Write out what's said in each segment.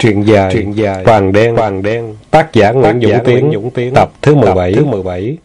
Truyện dài Vàng đen, tác giả Nguyễn Dũng Tiến, tập thứ 17.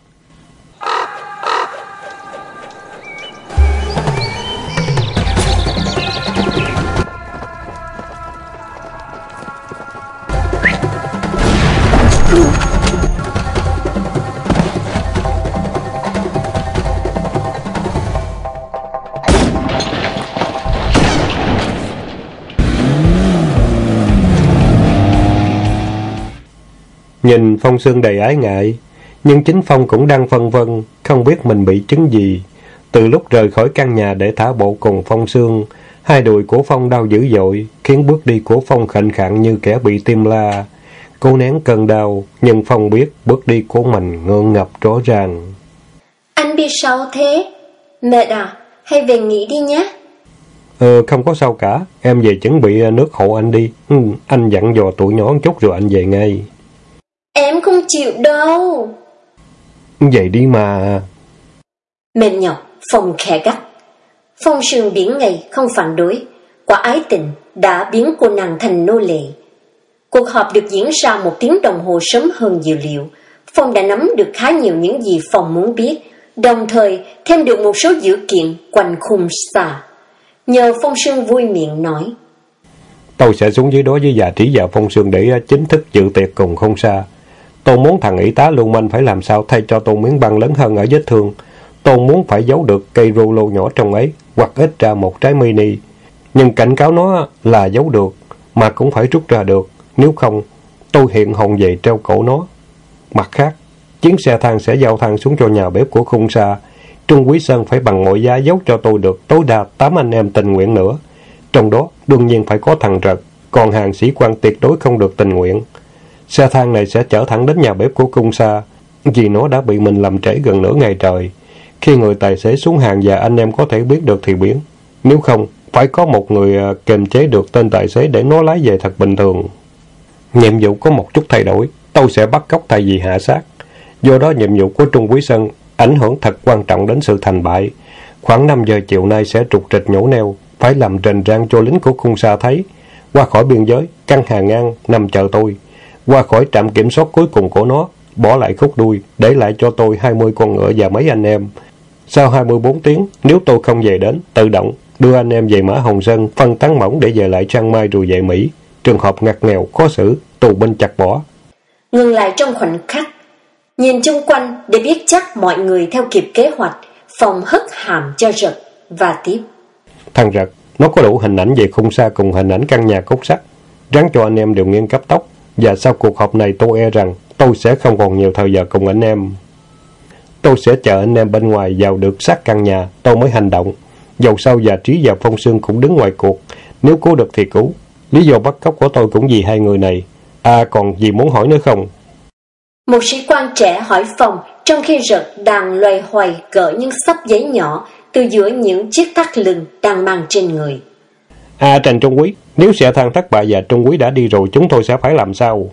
Nhìn Phong Sương đầy ái ngại, nhưng chính Phong cũng đang phân vân, không biết mình bị chứng gì. Từ lúc rời khỏi căn nhà để thả bộ cùng Phong Sương, hai đùi của Phong đau dữ dội, khiến bước đi của Phong khệnh khạng như kẻ bị tim la. Cố nén cơn đau, nhưng Phong biết bước đi của mình ngượng ngập rõ ràng. Anh bị sao thế? Mệt à? Hay về nghỉ đi nhé? Không có sao cả, em về chuẩn bị nước hộ anh đi. Anh dặn dò tụi nhỏ một chút rồi anh về ngay. Em không chịu đâu. Vậy đi mà. Mệt nhọc, Phong khẽ gắt. Phong Sương biển ngày không phản đối, quả ái tình đã biến cô nàng thành nô lệ. Cuộc họp được diễn ra 1 tiếng đồng hồ sớm hơn dự liệu. Phong đã nắm được khá nhiều những gì Phong muốn biết, đồng thời thêm được một số dữ kiện quanh khung xà. Nhờ Phong Sương vui miệng nói: Tôi sẽ xuống dưới đó với Già Trí và Phong Sương để chính thức dự tiệc cùng không xa. Tôi muốn thằng y tá lưu manh phải làm sao thay cho tôi miếng băng lớn hơn ở vết thương. Tôi muốn phải giấu được cây rulo nhỏ trong ấy, hoặc ít ra một trái mini. Nhưng cảnh cáo nó là giấu được, mà cũng phải rút ra được. Nếu không, tôi hiện hồn về treo cổ nó. Mặt khác, chuyến xe thang sẽ giao thang xuống cho nhà bếp của khung xa. Trung Quý Sơn phải bằng mọi giá giấu cho tôi được tối đa 8 anh em tình nguyện nữa. Trong đó, đương nhiên phải có thằng Rật, còn hàng sĩ quan tuyệt đối không được tình nguyện. Xe thang này sẽ chở thẳng đến nhà bếp của cung xa, vì nó đã bị mình làm trễ gần nửa ngày trời. Khi người tài xế xuống hàng và anh em có thể biết được thì biến. Nếu không, phải có một người kiềm chế được tên tài xế để nó lái về thật bình thường. Nhiệm vụ có một chút thay đổi, tôi sẽ bắt cóc thay vì hạ sát. Do đó nhiệm vụ của Trung Quý Sơn ảnh hưởng thật quan trọng đến sự thành bại. Khoảng 5 giờ chiều nay sẽ trục trịch nhổ neo, phải làm rền rang cho lính của cung xa thấy. Qua khỏi biên giới, căn hàng ngang nằm chờ tôi. Qua khỏi trạm kiểm soát cuối cùng của nó, bỏ lại khúc đuôi, để lại cho tôi 20 con ngựa và mấy anh em. Sau 24 tiếng, nếu tôi không về đến, tự động đưa anh em về Mã Hồng Sơn, phân tán mỏng để về lại Trang Mai rồi về Mỹ. Trường hợp ngặt nghèo, khó xử, tù binh chặt bỏ. Ngừng lại trong khoảnh khắc, nhìn chung quanh để biết chắc mọi người theo kịp kế hoạch, Phong hất hàm cho Rật và tiếp: Thằng Rật, nó có đủ hình ảnh về khung xa cùng hình ảnh căn nhà cốt sắt. Ráng cho anh em đều nghiêng cấp tốc. Và sau cuộc họp này tôi e rằng tôi sẽ không còn nhiều thời giờ cùng anh em. Tôi sẽ chờ anh em bên ngoài vào được sát căn nhà, tôi mới hành động. Dầu sau Già Trí và Phong Sương cũng đứng ngoài cuộc. Nếu cứu được thì cứu. Lý do bắt cóc của tôi cũng vì hai người này. À, còn gì muốn hỏi nữa không? Một sĩ quan trẻ hỏi Phong, trong khi Rật đang loay hoay gỡ những xấp giấy nhỏ từ giữa những chiếc thắt lưng đang mang trên người. À, Trần Trung Quý, nếu xe thang thất bại và Trung Quý đã đi rồi, chúng tôi sẽ phải làm sao?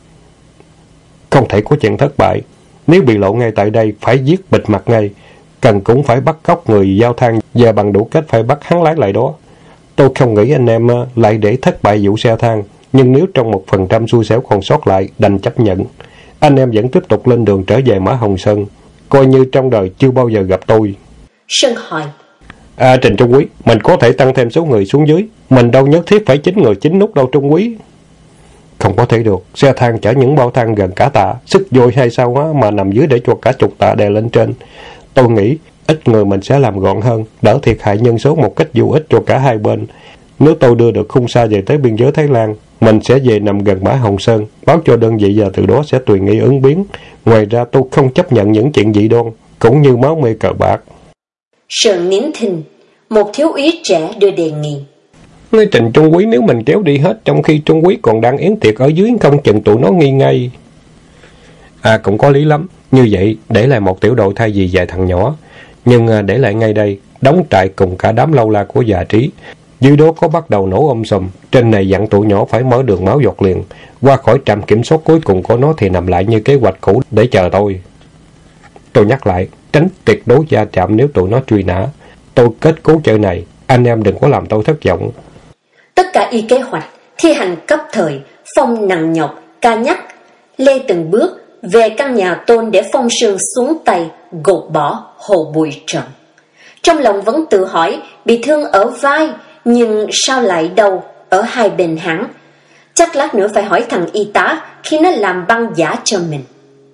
Không thể có chuyện thất bại. Nếu bị lộ ngay tại đây, phải giết bịt mặt ngay. Cần cũng phải bắt cóc người giao thang và bằng đủ cách phải bắt hắn lái lại đó. Tôi không nghĩ anh em lại để thất bại vụ xe thang. Nhưng nếu trong 1% xui xẻo còn sót lại, đành chấp nhận. Anh em vẫn tiếp tục lên đường trở về Mã Hồng Sơn. Coi như trong đời chưa bao giờ gặp tôi. Sơn hỏi: À, Trình Trung Quý, mình có thể tăng thêm số người xuống dưới. Mình đâu nhất thiết phải 9 người 9 nút đâu Trung Quý. Không có thể được. Xe thang chở những bao thang gần cả tạ. Sức dôi hay sao á mà nằm dưới để cho cả chục tạ đè lên trên. Tôi nghĩ ít người mình sẽ làm gọn hơn, đỡ thiệt hại nhân số một cách vô ích cho cả hai bên. Nếu tôi đưa được khung xa về tới biên giới Thái Lan, mình sẽ về nằm gần Mã Hồng Sơn, báo cho đơn vị và từ đó sẽ tùy nghi ứng biến. Ngoài ra tôi không chấp nhận những chuyện dị đoan, cũng như máu mê cờ bạc. Sơn nín thinh, một thiếu úy trẻ đưa đề nghị: Nói Trình Trung Quý, nếu mình kéo đi hết trong khi Trung Quý còn đang yến tiệc ở dưới, không chừng tụi nó nghi ngay. À, cũng có lý lắm. Như vậy để lại một tiểu đội thay vì vài thằng nhỏ. Nhưng để lại ngay đây, đóng trại cùng cả đám lâu la của Già Trí. Dưới đó có bắt đầu nổ sùm. Trên này dặn tụi nhỏ phải mở đường máu giọt liền. Qua khỏi trạm kiểm soát cuối cùng của nó thì nằm lại như kế hoạch cũ để chờ tôi. Tôi nhắc lại, tránh tuyệt đối va chạm nếu tụi nó truy nã. Tôi kết cấu chơi này, anh em đừng có làm tôi thất vọng. Tất cả y kế hoạch Thi hành cấp thời, Phong nặng nhọc, ca nhắc, lê từng bước về căn nhà Tôn để Phong Sương xuống tay, gột bỏ Hồ Bùi Trận. Trong lòng vẫn tự hỏi, bị thương ở vai, nhưng sao lại đau ở hai bên háng. Chắc lát nữa phải hỏi thằng y tá khi nó làm băng giả cho mình.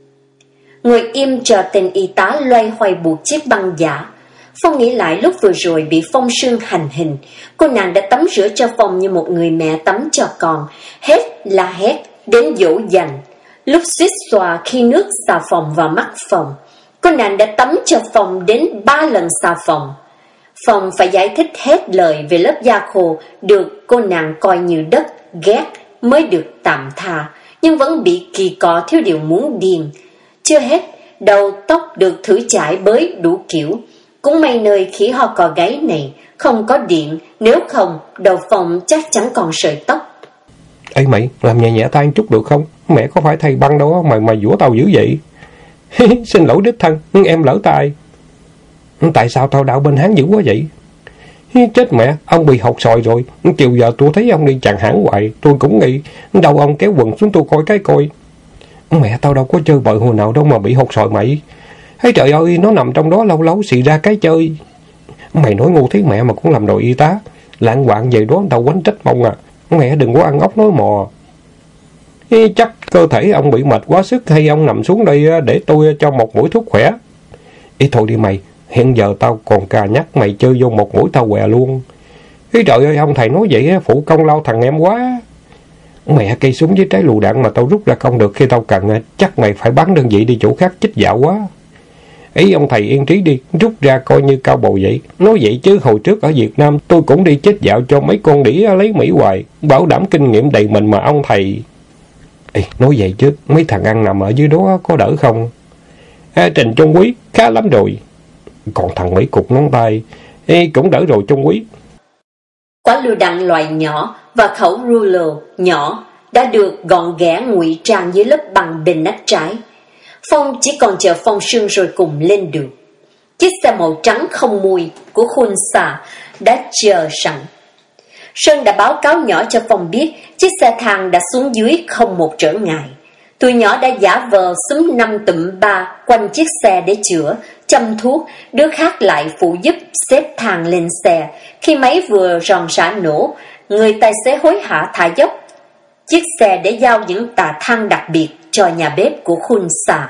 Ngồi im chờ tên y tá loay hoay buộc chiếc băng giả. Phong nghĩ lại lúc vừa rồi bị Phong Sương hành hình, cô nàng đã tắm rửa cho Phong như một người mẹ tắm cho con, hét la hét đến dỗ dành. Lúc suýt xòa khi nước xà phòng vào mắt Phong, cô nàng đã tắm cho Phong đến 3 lần xà phòng. Phong phải giải thích hết lời về lớp da khô được cô nàng coi như đất, ghét mới được tạm tha, nhưng vẫn bị kỳ cọ thiếu điều muốn điên. Chưa hết, đầu tóc được thử chải bới đủ kiểu. Cũng may nơi khỉ ho cò gáy này không có điện, nếu không đầu Phong chắc chắn còn sợi tóc. Ê mày, làm nhẹ nhẹ tay chút được không? Mẹ có phải thay băng đâu á, mày giũa tao dữ vậy? Xin lỗi đích thân, em lỡ tay. Tại sao tao đạo bên Hán dữ quá vậy? Chết mẹ, ông bị hột sòi rồi. Chiều giờ tôi thấy ông đi chặn hãng hoài, tôi cũng nghĩ đâu ông kéo quần xuống tôi coi cái coi. Mẹ tao đâu có chơi bời hồi nào đâu mà bị hột sòi mày. Hey trời ơi, nó nằm trong đó lâu lâu xì ra cái chơi. Mày nói ngu thế mẹ mà cũng làm đội y tá. Lạng quạng về đó tao quánh trách mong à. Mẹ đừng có ăn ốc nói mò. Chắc cơ thể ông bị mệt quá sức, hay ông nằm xuống đây để tôi cho một mũi thuốc khỏe. Ý thôi đi mày, hiện giờ tao còn cà nhắc mày chơi vô một mũi tao què luôn. Ý trời ơi, ông thầy nói vậy phụ công lao thằng em quá. Mẹ, cây súng với trái lựu đạn mà tao rút ra không được khi tao cần, chắc mày phải bán đơn vị đi chỗ khác chích dạo quá. Ý ông thầy yên trí đi, rút ra coi như cao bầu vậy. Nói vậy chứ hồi trước ở Việt Nam tôi cũng đi chích dạo cho mấy con đĩa lấy Mỹ hoài, bảo đảm kinh nghiệm đầy mình mà ông thầy. Ê, nói vậy chứ mấy thằng ăn nằm ở dưới đó có đỡ không? Trình Trung Quý khá lắm rồi. Còn thằng Mỹ cục ngón tay cũng đỡ rồi Trung Quý. Quả lựu đạn loại nhỏ và khẩu ruler nhỏ đã được gọn ghẽ ngụy trang dưới lớp bằng bên nách trái. Phong chỉ còn chờ Phong Sương rồi cùng lên đường. Chiếc xe màu trắng không mùi của Khun Sa đã chờ sẵn. Sơn đã báo cáo nhỏ cho Phong biết chiếc xe thang đã xuống dưới không một trở ngại. Tụi nhỏ đã giả vờ xúm 5 tụm 3 quanh chiếc xe để chữa, châm thuốc, đứa khác lại phụ giúp xếp thang lên xe. Khi máy vừa ròn rã nổ, người tài xế hối hả thả dốc chiếc xe để giao những tà thang đặc biệt cho nhà bếp của Khun Sa.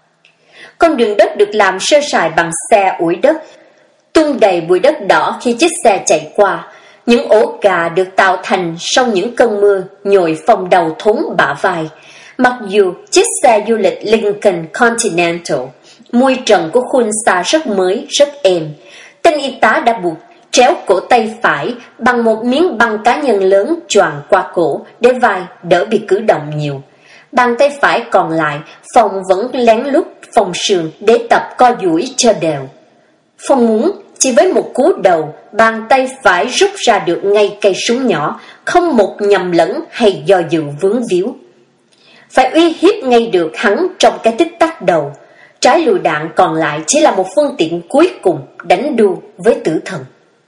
Con đường đất được làm sơ sài bằng xe ủi đất, tung đầy bụi đất đỏ khi chiếc xe chạy qua. Những ổ gà được tạo thành sau những cơn mưa nhồi Phong đầu thốn bả vai. Mặc dù chiếc xe du lịch Lincoln Continental, mui trần của Khun Sa rất mới, rất êm. Tên y tá đã buộc tréo cổ tay phải bằng một miếng băng cá nhân lớn choàng qua cổ để vai đỡ bị cử động nhiều. Bàn tay phải còn lại, Phong vẫn lén lút Phong Sương để tập co duỗi cho đều. Phong muốn chỉ với một cú đầu, bàn tay phải rút ra được ngay cây súng nhỏ, không một nhầm lẫn hay do dự vướng víu. Phải uy hiếp ngay được hắn trong cái tích tắc đầu. Trái lựu đạn còn lại chỉ là một phương tiện cuối cùng đánh đua với tử thần.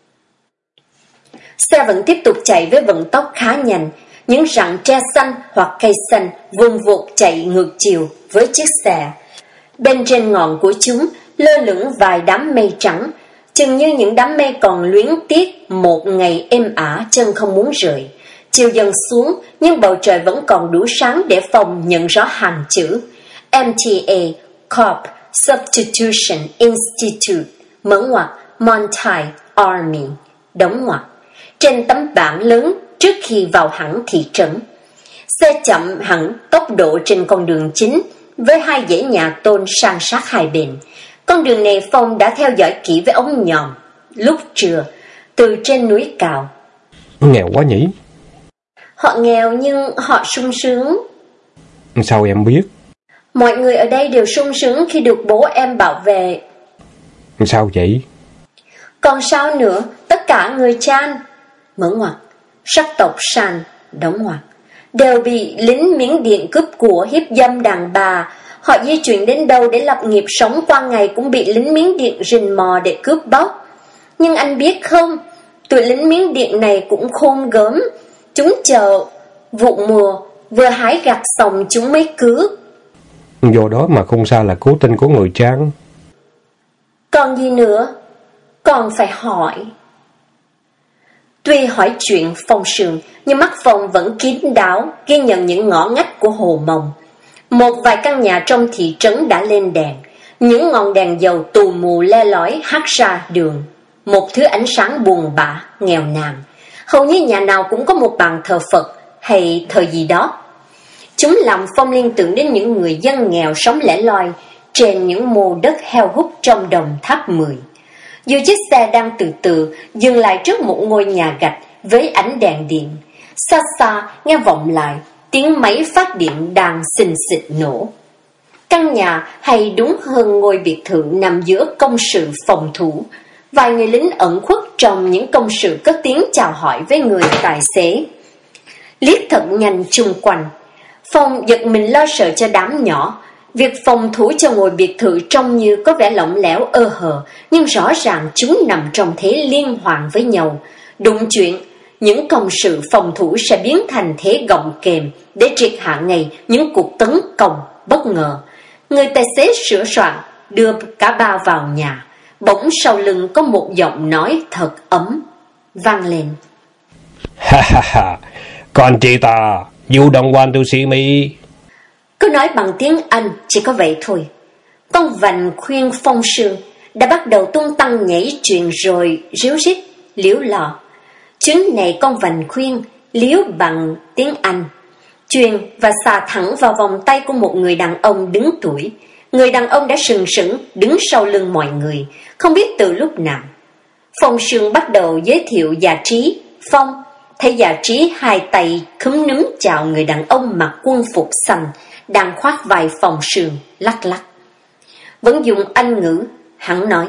Xe vẫn tiếp tục chạy với vận tốc khá nhanh. Những rặng tre xanh hoặc cây xanh vun vụt chạy ngược chiều với chiếc xe. Bên trên ngọn của chúng lơ lửng vài đám mây trắng, chừng như những đám mây còn luyến tiếc một ngày êm ả chân không muốn rời. Chiều dần xuống, nhưng bầu trời vẫn còn đủ sáng để Phong nhận rõ hàng chữ MTA Corp Substitution Institute, mở ngoặc Montai Army, đóng ngoặc, trên tấm bảng lớn trước khi vào hẳn thị trấn. Xe chậm hẳn tốc độ trên con đường chính, với hai dãy nhà tôn san sát hai bên. Con đường này Phong đã theo dõi kỹ với ống nhòm lúc trưa từ trên núi cao. Nghèo quá nhỉ? Họ nghèo nhưng họ sung sướng. Sao em biết? Mọi người ở đây đều sung sướng khi được bố em bảo vệ. Sao vậy? Còn sao nữa, tất cả người Chan, mở ngoặc, sắc tộc San, đóng ngoặc, đều bị lính Miến Điện cướp của, hiếp dâm đàn bà. Họ di chuyển đến đâu để lập nghiệp sống qua ngày cũng bị lính Miến Điện rình mò để cướp bóc. Nhưng anh biết không, tụi lính Miến Điện này cũng khôn gớm. Chúng chờ vụ mùa vừa hái gặt xong chúng mới cứu. Do đó mà không xa là cố tình của người Trang. Còn gì nữa? Còn phải hỏi. Tuy hỏi chuyện Phong Sương, nhưng mắt Phong vẫn kín đáo ghi nhận những ngõ ngách của Hồ Mông. Một vài căn nhà trong thị trấn đã lên đèn, những ngọn đèn dầu tù mù le lói hắt ra đường, một thứ ánh sáng buồn bã, nghèo nàn. Hầu như nhà nào cũng có một bàn thờ Phật hay thờ gì đó. Chúng làm Phong liên tưởng đến những người dân nghèo sống lẻ loi trên những mô đất heo hút trong đồng Tháp 10. Dù chiếc xe đang từ từ dừng lại trước một ngôi nhà gạch với ánh đèn điện, xa xa nghe vọng lại tiếng máy phát điện đang xình xịch nổ. Căn nhà, hay đúng hơn ngôi biệt thự, nằm giữa công sự phòng thủ. Vài người lính ẩn khuất trong những công sự cất tiếng chào hỏi với người tài xế. Liếc thật nhanh chung quanh, Phong giật mình lo sợ cho đám nhỏ. Việc phòng thủ cho ngôi biệt thự trông như có vẻ lỏng lẻo ơ hờ, nhưng rõ ràng chúng nằm trong thế liên hoàn với nhau. Đụng chuyện, những công sự phòng thủ sẽ biến thành thế gọng kềm để triệt hạ ngay những cuộc tấn công bất ngờ. Người tài xế sửa soạn đưa cả ba vào nhà. Bỗng sau lưng có một giọng nói thật ấm vang lên. Ha ha ha, con chị ta, you don't want to see me. Cứ nói bằng tiếng Anh chỉ có vậy thôi. Con vành khuyên Phong Sương đã bắt đầu tung tăng nhảy chuyện rồi ríu rít liếu lò. Chuyến này con vành khuyên liếu bằng tiếng Anh, truyền và xà thẳng vào vòng tay của một người đàn ông đứng tuổi. Người đàn ông đã sừng sững đứng sau lưng mọi người, không biết từ lúc nào. Phong Sương bắt đầu giới thiệu Già Trí. Phong thấy Già Trí hai tay khúm núm chào người đàn ông mặc quân phục xanh đang khoác vai Phong Sương lắc lắc. Vẫn dùng Anh ngữ, hắn nói: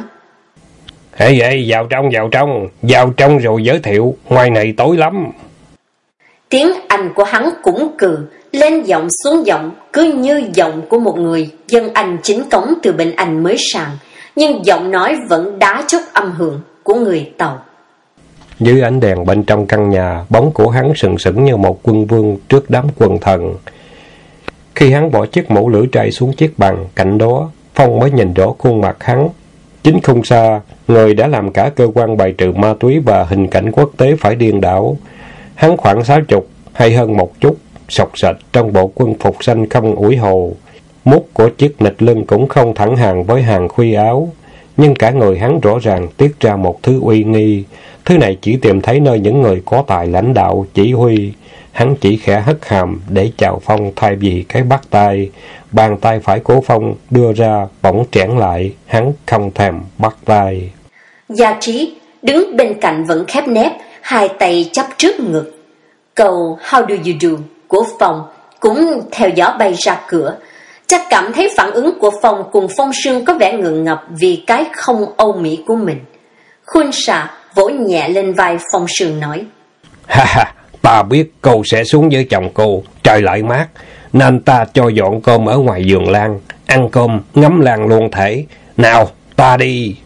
Ê ê, vào trong rồi giới thiệu, ngoài này tối lắm. Tiếng Anh của hắn cũng cừ, lên giọng xuống giọng, cứ như giọng của một người dân Anh chính cống từ bên Anh mới sang, nhưng giọng nói vẫn đá chốt âm hưởng của người Tàu. Dưới ánh đèn bên trong căn nhà, bóng của hắn sừng sững như một quân vương trước đám quần thần. Khi hắn bỏ chiếc mũ lưỡi trai xuống chiếc bàn cạnh đó, Phong mới nhìn rõ khuôn mặt hắn. Chính không xa, người đã làm cả cơ quan bài trừ ma túy và hình cảnh quốc tế phải điên đảo. Hắn khoảng 60 hay hơn một chút, sọc sệt trong bộ quân phục xanh không ủi hồ. Mút của chiếc nịt lưng cũng không thẳng hàng với hàng khuy áo, nhưng cả người hắn rõ ràng tiết ra một thứ uy nghi. Thứ này chỉ tìm thấy nơi những người có tài lãnh đạo, chỉ huy. Hắn chỉ khẽ hất hàm để chào Phong thay vì cái bắt tay. Bàn tay phải của Phong đưa ra bỗng trẽn lại, hắn không thèm bắt tay. Gia Trí đứng bên cạnh vẫn khép nép, hai tay chắp trước ngực. Câu How do you do của Phong cũng theo gió bay ra cửa. Chắc cảm thấy phản ứng của Phong cùng Phong Sương có vẻ ngượng ngập vì cái không Âu Mỹ của mình. Khuynh Xạ vỗ nhẹ lên vai Phong Sương nói: Ha ha, ta biết cô sẽ xuống với chồng cô, trời lại mát, nên ta cho dọn cơm ở ngoài vườn lan, ăn cơm ngắm lan luôn thể. Nào, ta đi.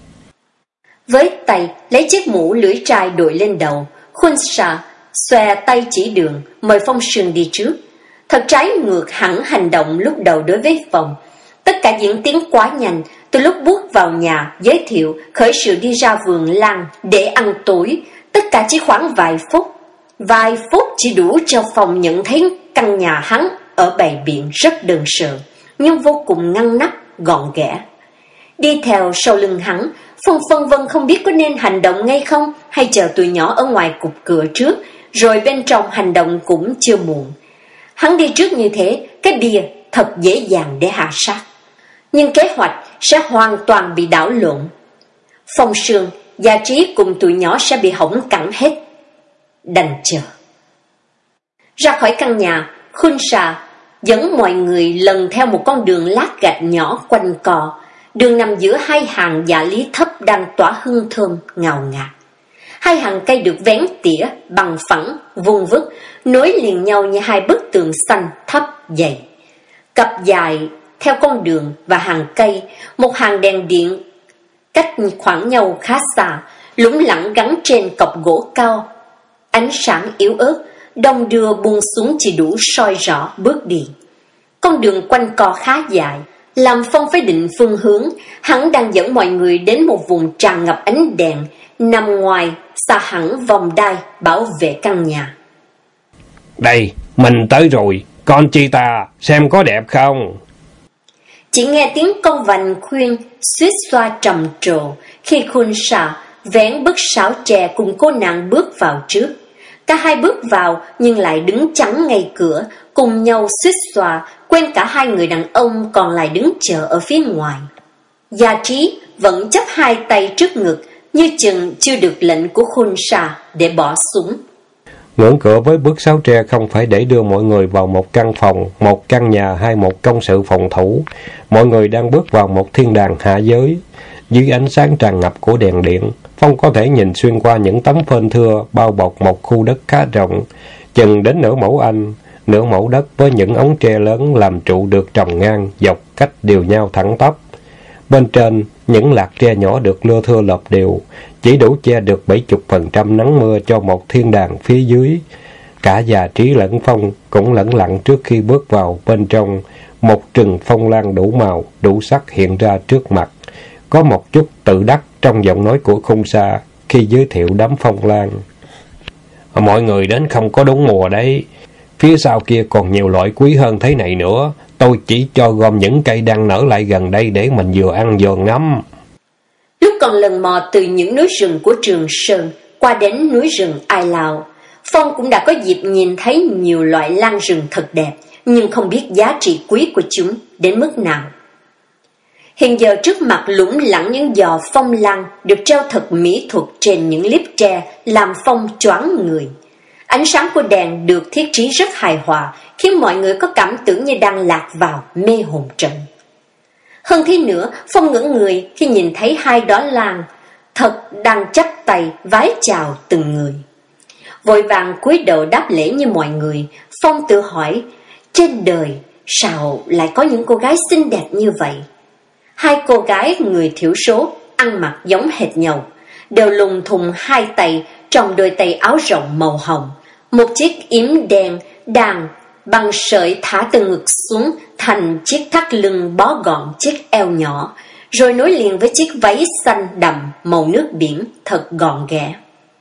Với tay lấy chiếc mũ lưỡi trai đội lên đầu, Khuynh Xạ xòe tay chỉ đường mời Phong Sương đi trước. Thật trái ngược hẳn hành động lúc đầu đối với Phong. Tất cả diễn tiến quá nhanh, từ lúc bước vào nhà giới thiệu khởi sự đi ra vườn lan để ăn tối, tất cả chỉ khoảng vài phút. Vài phút chỉ đủ cho Phong nhận thấy căn nhà hắn ở bày biện rất đơn sơ, nhưng vô cùng ngăn nắp, gọn ghẽ. Đi theo sau lưng hắn, Phong phân vân không biết có nên hành động ngay không, hay chờ tụi nhỏ ở ngoài cục cửa trước, rồi bên trong hành động cũng chưa muộn. Hắn đi trước như thế, cái bia thật dễ dàng để hạ sát, nhưng kế hoạch sẽ hoàn toàn bị đảo lộn. Phong Sương, Gia Trí cùng tụi nhỏ sẽ bị hỏng cẳng hết. Đành chờ. Ra khỏi căn nhà, Khuynh Xạ dẫn mọi người lần theo một con đường lát gạch nhỏ quanh co. Đường nằm giữa hai hàng dạ lý thấp đang tỏa hương thơm ngào ngạt. Hai hàng cây được vén tỉa bằng phẳng, vuông vức, nối liền nhau như hai bức tường xanh thấp dày. Cặp dài theo con đường và hàng cây, một hàng đèn điện cách khoảng nhau khá xa, lủng lẳng gắn trên cọc gỗ cao. Ánh sáng yếu ớt đồng đưa buông xuống chỉ đủ soi rõ bước đi. Con đường quanh co khá dài, làm Phong phải định phương hướng. Hắn đang dẫn mọi người đến một vùng tràn ngập ánh đèn, nằm ngoài, xa hẳn vòng đai bảo vệ căn nhà. Đây, mình tới rồi, Conchita, xem có đẹp không? Chỉ nghe tiếng con vành khuyên suýt xoa trầm trồ khi Khunsa vén bức sáo tre cùng cô nàng bước vào trước. Cả hai bước vào nhưng lại đứng chắn ngay cửa, cùng nhau suýt xoa, quên cả hai người đàn ông còn lại đứng chờ ở phía ngoài. Gia Trí vẫn chắp hai tay trước ngực, như chừng chưa được lệnh của Khunsa để bỏ súng. Ngưỡng cửa với bức sáo tre không phải để đưa mọi người vào một căn phòng, một căn nhà hay một công sự phòng thủ. Mọi người đang bước vào một thiên đàng hạ giới. Dưới ánh sáng tràn ngập của đèn điện, Phong có thể nhìn xuyên qua những tấm phên thưa bao bọc một khu đất khá rộng, chừng đến nửa mẫu Anh, nửa mẫu đất với những ống tre lớn làm trụ được trồng ngang, dọc cách đều nhau thẳng tắp. Bên trên, những lạt tre nhỏ được lưa thưa lợp đều, chỉ đủ che được 70% nắng mưa cho một thiên đàng phía dưới. Cả Gia Trí lẫn Phong cũng lẫn lặng trước khi bước vào bên trong. Một rừng phong lan đủ màu, đủ sắc hiện ra trước mặt. Có một chút tự đắc trong giọng nói của Khunsa khi giới thiệu đám phong lan. Mọi người đến không có đúng mùa đấy. Phía sau kia còn nhiều loại quý hơn thế này nữa. Tôi chỉ cho gom những cây đang nở lại gần đây để mình vừa ăn vừa ngắm. Lúc còn lần mò từ những núi rừng của Trường Sơn qua đến núi rừng Ai Lao, Phong cũng đã có dịp nhìn thấy nhiều loại lan rừng thật đẹp, nhưng không biết giá trị quý của chúng đến mức nào. Hiện giờ trước mặt lủng lẳng những giò phong lan được treo thật mỹ thuật trên những liếp tre, làm Phong choáng người. Ánh sáng của đèn được thiết trí rất hài hòa, khiến mọi người có cảm tưởng như đang lạc vào mê hồn trận. Hơn thế nữa, Phong ngỡ người khi nhìn thấy hai đóa lan thật đang chắp tay vái chào từng người. Vội vàng cúi đầu đáp lễ như mọi người, Phong tự hỏi, trên đời sao lại có những cô gái xinh đẹp như vậy? Hai cô gái người thiểu số, ăn mặc giống hệt nhau, đều lùng thùng hai tay trong đôi tay áo rộng màu hồng. Một chiếc yếm đen đàn bằng sợi thả từ ngực xuống thành chiếc thắt lưng bó gọn chiếc eo nhỏ, rồi nối liền với chiếc váy xanh đậm màu nước biển thật gọn ghẽ.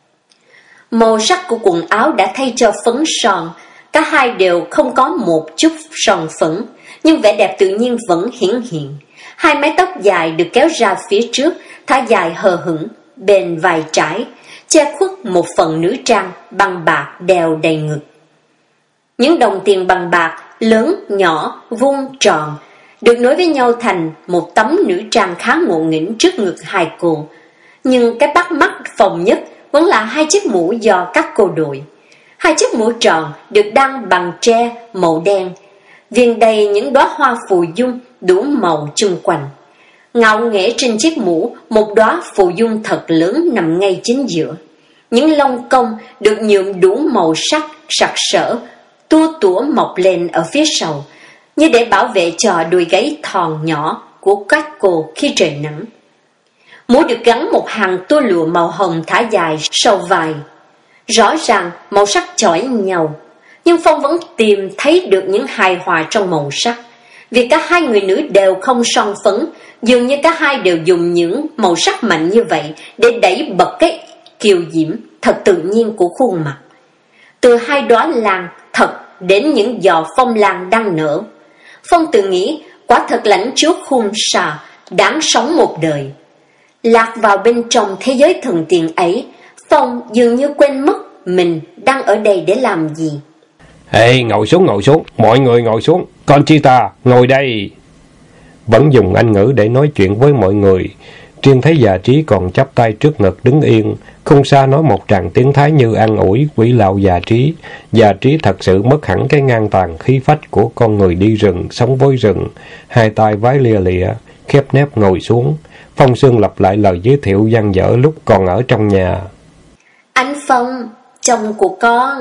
Màu sắc của quần áo đã thay cho phấn son, cả hai đều không có một chút son phấn, nhưng vẻ đẹp tự nhiên vẫn hiển hiện. Hai mái tóc dài được kéo ra phía trước, thả dài hờ hững bên vai trái, che khuất một phần nữ trang bằng bạc đeo đầy ngực. Những đồng tiền bằng bạc lớn, nhỏ, vuông, tròn được nối với nhau thành một tấm nữ trang khá ngộ nghĩnh trước ngực hai cô. Nhưng cái bắt mắt phòng nhất vẫn là hai chiếc mũ do các cô đội. Hai chiếc mũ tròn được đăng bằng tre màu đen, viền đầy những đóa hoa phù dung đủ màu chung quanh. Ngạo nghễ trên chiếc mũ, một đóa phù dung thật lớn nằm ngay chính giữa. Những lông công được nhuộm đủ màu sắc sặc sỡ, tua tủa mọc lên ở phía sau, như để bảo vệ cho đôi gáy thon nhỏ của các cô khi trời nắng. Mũ được gắn một hàng tua lụa màu hồng thả dài sau vai. Rõ ràng màu sắc chói nhau, nhưng Phong vẫn tìm thấy được những hài hòa trong màu sắc. Vì cả hai người nữ đều không son phấn, dường như cả hai đều dùng những màu sắc mạnh như vậy để đẩy bật cái kiều diễm thật tự nhiên của khuôn mặt. Từ hai đóa lan thật đến những giò phong lan đang nở, Phong tự nghĩ quả thật lãnh chúa Khunsa đáng sống một đời. Lạc vào bên trong thế giới thần tiên ấy, Phong dường như quên mất mình đang ở đây để làm gì. Ê, ngồi xuống, mọi người ngồi xuống. Conchita, ngồi đây. Vẫn dùng Anh ngữ để nói chuyện với mọi người. Riêng thấy Gia Trí còn chắp tay trước ngực đứng yên. Khunsa nói một tràng tiếng Thái như an ủi quỷ lão Gia Trí. Gia Trí thật sự mất hẳn cái ngang tàn khí phách của con người đi rừng, sống với rừng. Hai tay vái lia lịa, khép nép ngồi xuống. Phong Sương lặp lại lời giới thiệu dang dở lúc còn ở trong nhà. Anh Phong, chồng của con.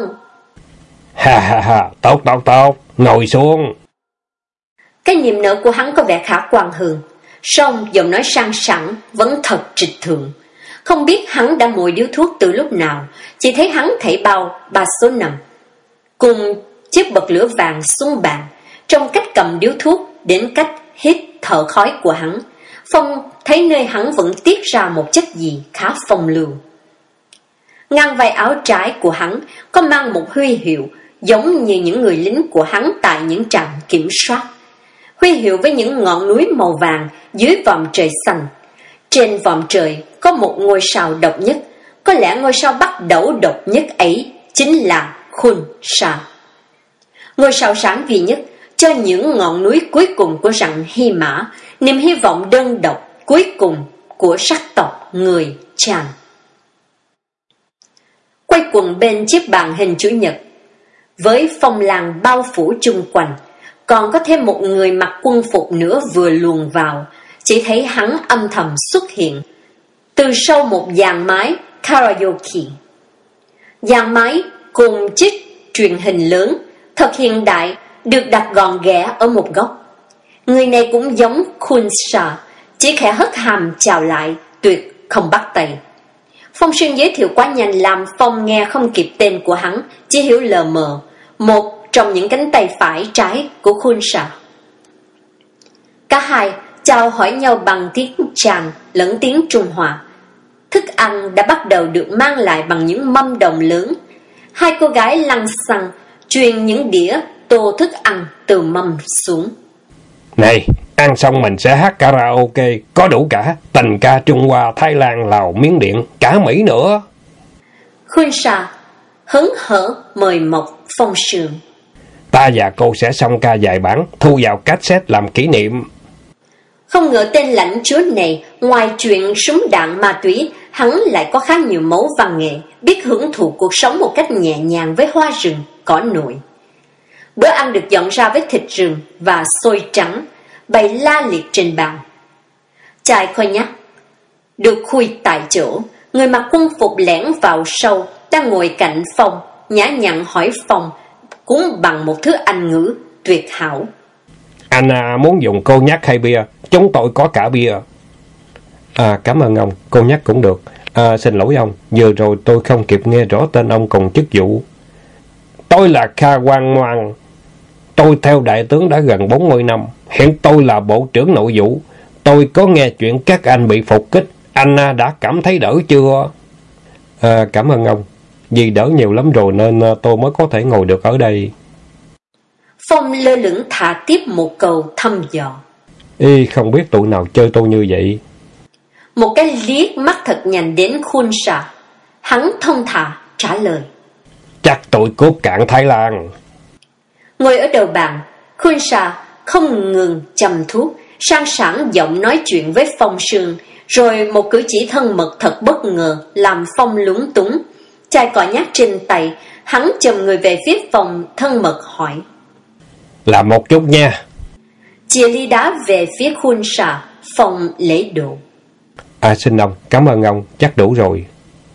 Ha, tốt, ngồi xuống. Cái niềm nở của hắn có vẻ khả quan hơn, song giọng nói sang sảng vẫn thật trịch thượng. Không biết hắn đã mồi điếu thuốc từ lúc nào, chỉ thấy hắn thảy bao 3 số 5. cùng chiếc bật lửa vàng xuống bàn, trong cách cầm điếu thuốc đến cách hít thở khói của hắn. Phong thấy nơi hắn vẫn tiết ra một chất gì khá phong lưu. Ngang vai áo trái của hắn có mang một huy hiệu giống như những người lính của hắn tại những trạm kiểm soát. Huy hiệu với những ngọn núi màu vàng dưới vòm trời xanh. Trên vòm trời có một ngôi sao độc nhất, có lẽ ngôi sao bắt đầu độc nhất ấy chính là Khun Sa. Ngôi sao sáng duy nhất cho những ngọn núi cuối cùng của rặng Hy Mã, niềm hy vọng đơn độc cuối cùng của sắc tộc người Chan. Quay quần bên chiếc bàn hình chữ nhật, với phong làng bao phủ chung quanh, còn có thêm một người mặc quân phục nữa vừa luồn vào. Chỉ thấy hắn âm thầm xuất hiện từ sau một dàn máy karaoke. Dàn máy cùng chiếc truyền hình lớn thật hiện đại được đặt gọn ghẽ ở một góc. Người này cũng giống Khun Sa, chỉ khẽ hất hàm chào lại, tuyệt không bắt tay. Phong Sương giới thiệu quá nhanh làm Phong nghe không kịp tên của hắn, chỉ hiểu lờ mờ một trong những cánh tay phải trái của Khun Sa. Cả hai chào hỏi nhau bằng tiếng Chan lẫn tiếng Trung Hoa. Thức ăn đã bắt đầu được mang lại bằng những mâm đồng lớn. Hai cô gái lăng xăng truyền những đĩa tô thức ăn từ mâm xuống. Này, ăn xong mình sẽ hát karaoke, có đủ cả tình ca Trung Hoa, Thái Lan, Lào, Miến Điện, cả Mỹ nữa. Khun Sa hớn hở mời mọc Phong Sương. Ta và cô sẽ xong ca vài bản, thu vào cassette làm kỷ niệm. Không ngờ tên lãnh chúa này, ngoài chuyện súng đạn ma túy, hắn lại có khá nhiều mẫu văn nghệ, biết hưởng thụ cuộc sống một cách nhẹ nhàng với hoa rừng, cỏ nội. Bữa ăn được dọn ra với thịt rừng và xôi trắng, bày la liệt trên bàn. Chai cognac được khui tại chỗ, người mặc quân phục lẻn vào sâu, đang ngồi cạnh Phong, nhã nhặn hỏi Phong, cũng bằng một thứ Anh ngữ tuyệt hảo. Anh muốn dùng cognac hay bia? Chúng tôi có cả bia. Cảm ơn ông, cognac cũng được. Xin lỗi ông, vừa rồi tôi không kịp nghe rõ tên ông cùng chức vụ. Tôi là Kha Quang Ngoan. Tôi theo đại tướng đã gần 40 năm. Hiện tôi là bộ trưởng nội vụ. Tôi có nghe chuyện các anh bị phục kích. Anh đã cảm thấy đỡ chưa? Cảm ơn ông. Vì đỡ nhiều lắm rồi nên tôi mới có thể ngồi được ở đây. Phong lơ lửng thả tiếp một câu thăm dò. Không biết tụi nào chơi tôi như vậy. Một cái liếc mắt thật nhanh đến Khun Sa. Hắn thông thả trả lời. Chắc tôi cốt cạn Thái Lan. Ngồi ở đầu bàn, Khun Sa không ngừng châm thuốc, sang sảng giọng nói chuyện với Phong Sương, rồi một cử chỉ thân mật thật bất ngờ làm Phong lúng túng. Chai cỏ nhát trên tay, hắn chầm người về phía Phong thân mật hỏi. Làm một chút nha. Chia ly đá về phía Khun Sa, Phong lễ độ. Xin ông, cảm ơn ông, chắc đủ rồi.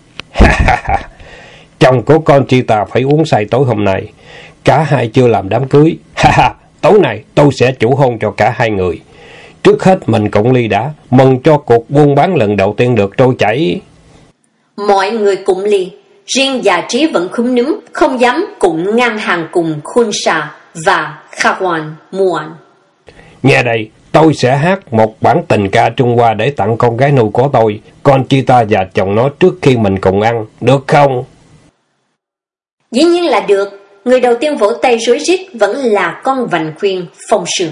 Chồng của Conchita phải uống say tối hôm nay. Cả hai chưa làm đám cưới. Tối nay tôi sẽ chủ hôn cho cả hai người. Trước hết mình cũng ly đã, mừng cho cuộc buôn bán lần đầu tiên được trôi chảy. Mọi người cùng ly, riêng Già Trí vẫn khúm núm, không dám cùng ngang hàng cùng Khun Sa và Khawan Muan. Nghe đây, tôi sẽ hát một bản tình ca Trung Hoa để tặng con gái nuôi của tôi, Conchita và chồng nó trước khi mình cùng ăn, được không? Dĩ nhiên là được. Người đầu tiên vỗ tay rối rít vẫn là con vành khuyên Phong Sương.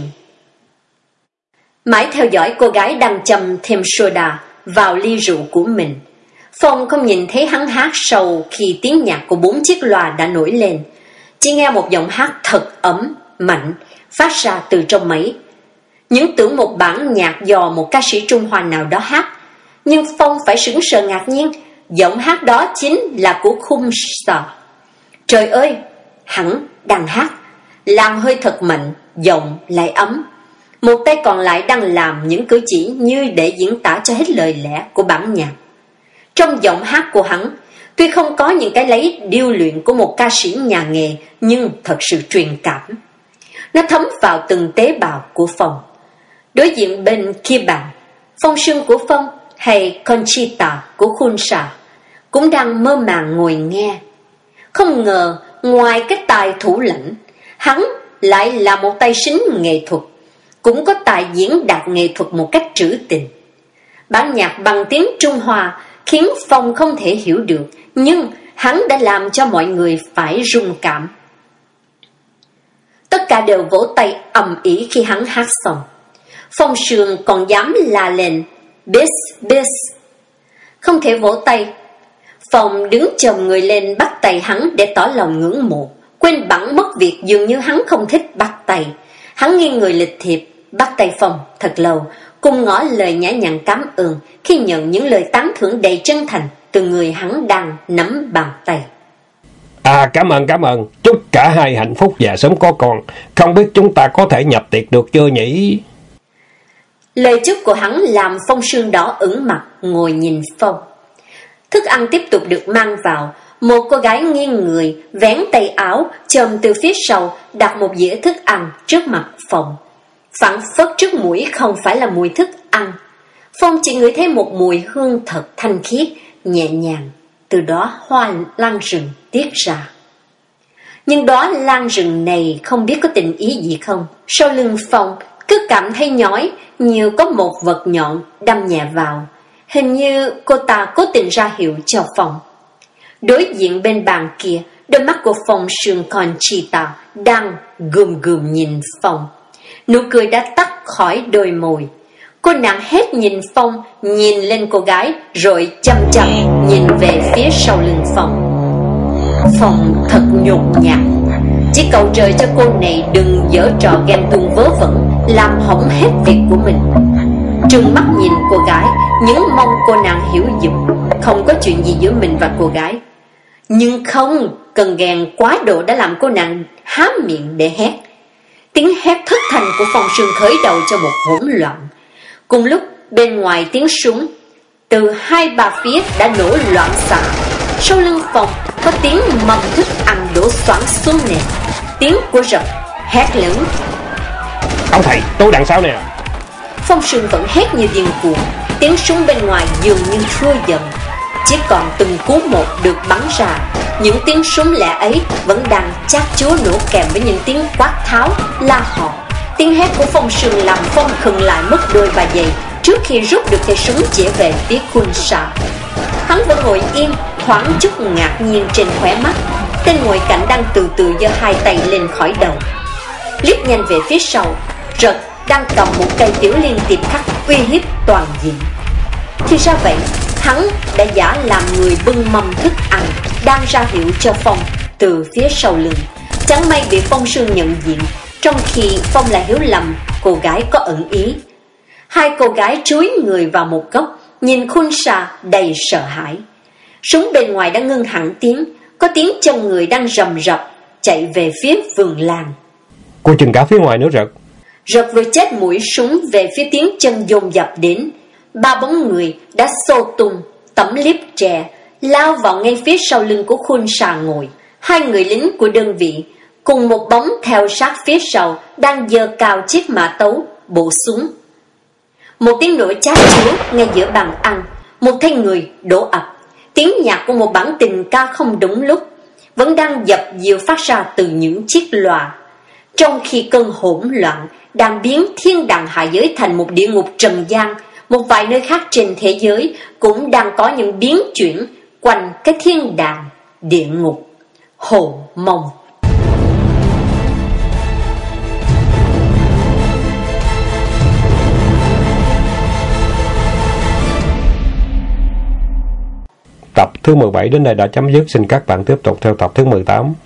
Mãi theo dõi cô gái đang châm thêm soda vào ly rượu của mình, Phong không nhìn thấy hắn hát sâu khi tiếng nhạc của 4 chiếc loa đã nổi lên. Chỉ nghe một giọng hát thật ấm, mạnh, phát ra từ trong máy. Những tưởng một bản nhạc do một ca sĩ Trung Hoa nào đó hát, nhưng Phong phải sững sờ ngạc nhiên, giọng hát đó chính là của Khun Sa. Trời ơi, hắn đang hát, làm hơi thật mạnh, giọng lại ấm. Một tay còn lại đang làm những cử chỉ như để diễn tả cho hết lời lẽ của bản nhạc. Trong giọng hát của hắn, tuy không có những cái lấy điêu luyện của một ca sĩ nhà nghề, nhưng thật sự truyền cảm. Nó thấm vào từng tế bào của Phong. Đối diện bên kia bàn, Phong Sương của Phong hay Conchita của Khun Sa cũng đang mơ màng ngồi nghe. Không ngờ ngoài cái tài thủ lãnh, hắn lại là một tay sính nghệ thuật, cũng có tài diễn đạt nghệ thuật một cách trữ tình. Bản nhạc bằng tiếng Trung Hoa khiến Phong không thể hiểu được, nhưng hắn đã làm cho mọi người phải rung cảm. Tất cả đều vỗ tay ầm ĩ khi hắn hát xong. Phong Sương còn dám la lên bis bis. Không thể vỗ tay. Phong đứng chồm người lên bắt tay hắn để tỏ lòng ngưỡng mộ, quên bẵng mất việc dường như hắn không thích bắt tay. Hắn nghiêng người lịch thiệp bắt tay Phong thật lâu, cùng ngỏ lời nhã nhặn cảm ơn khi nhận những lời tán thưởng đầy chân thành từ người hắn đang nắm bàn tay. Cảm ơn. Chúc cả hai hạnh phúc và sớm có con. Không biết chúng ta có thể nhập tiệc được chưa nhỉ? Lời chúc của hắn làm Phong Sương đỏ ửng mặt, ngồi nhìn Phong. Thức ăn tiếp tục được mang vào. Một cô gái nghiêng người, vén tay áo, chồm từ phía sau, đặt một dĩa thức ăn trước mặt Phong. Phảng phất trước mũi không phải là mùi thức ăn. Phong chỉ ngửi thấy một mùi hương thật thanh khiết, nhẹ nhàng, từ đó hoa lan rừng tiết ra. Nhưng đó lan rừng này không biết có tình ý gì không. Sau lưng Phong cứ cảm thấy nhói, như có một vật nhọn đâm nhẹ vào. Hình như cô ta cố tình ra hiệu cho Phong. Đối diện bên bàn kia, đôi mắt của Phong Sương Conchita đang gườm gườm nhìn Phong. Nụ cười đã tắt khỏi đôi môi. Cô nàng hét nhìn Phong, nhìn lên cô gái, rồi chăm chăm nhìn về phía sau lưng Phong. Phong thật nhột nhạt, chỉ cầu trời cho cô này đừng giở trò ghen tuông vớ vẩn, làm hỏng hết việc của mình. Trừng mắt nhìn cô gái, những mong cô nàng hiểu dùm, không có chuyện gì giữa mình và cô gái. Nhưng không, cơn ghen quá độ đã làm cô nàng há miệng để hét. Tiếng hét thất thanh của Phong Sương khởi đầu cho một hỗn loạn. Cùng lúc bên ngoài tiếng súng từ hai ba phía đã nổ loạn xạ. Sau lưng Phong có tiếng mâm thức ăn đổ xoảng xuống nền. Tiếng của Rập hét lớn: Ông thầy, tôi đằng sau nè. Phong Sương vẫn hét như điên cuồng. Tiếng súng bên ngoài dường như trôi dần, chỉ còn từng cú một được bắn ra. Những tiếng súng lẻ ấy vẫn đang chát chúa nổ kèm với những tiếng quát tháo, la hò. Tiếng hét của Phong Sương làm Phong khựng lại mất đôi ba giây trước khi rút được cây súng chĩa về phía Khun Sa. Hắn vẫn ngồi yên, thoáng chút ngạc nhiên trên khóe mắt. Tên ngồi cạnh đang từ từ giơ hai tay lên khỏi đầu. Liếc nhanh về phía sau, Rật đang cầm một cây tiểu liên tiệp khắc uy hiếp toàn diện. Thì ra vậy, hắn đã giả làm người bưng mâm thức ăn, đang ra hiệu cho Phong từ phía sau lưng. Chẳng may bị Phong Sương nhận diện, trong khi Phong lại hiểu lầm cô gái có ẩn ý. Hai cô gái chúi người vào một góc, nhìn Khun Sa đầy sợ hãi. Súng bên ngoài đã ngưng hẳn tiếng, có tiếng chân người đang rầm rập chạy về phía vườn làng. Cô chừng cả phía ngoài nữa Rật. Rật vừa chết mũi súng về phía tiếng chân dồn dập đến. Ba bóng người đã xô tung tấm liếp tre, lao vào ngay phía sau lưng của Khun Sa ngồi. Hai người lính của đơn vị cùng một bóng theo sát phía sau đang giơ cao chiếc mã tấu bổ súng. Một tiếng nổ chát chúa ngay giữa bàn ăn, một thân người đổ ập. Tiếng nhạc của một bản tình ca không đúng lúc vẫn đang dập dìu phát ra từ những chiếc loa, trong khi cơn hỗn loạn đang biến thiên đàng hạ giới thành một địa ngục trần gian. Một vài nơi khác trên thế giới cũng đang có những biến chuyển quanh cái thiên đàng địa ngục Hồ Mông. Tập thứ 17 đến đây đã chấm dứt. Xin các bạn tiếp tục theo tập thứ 18.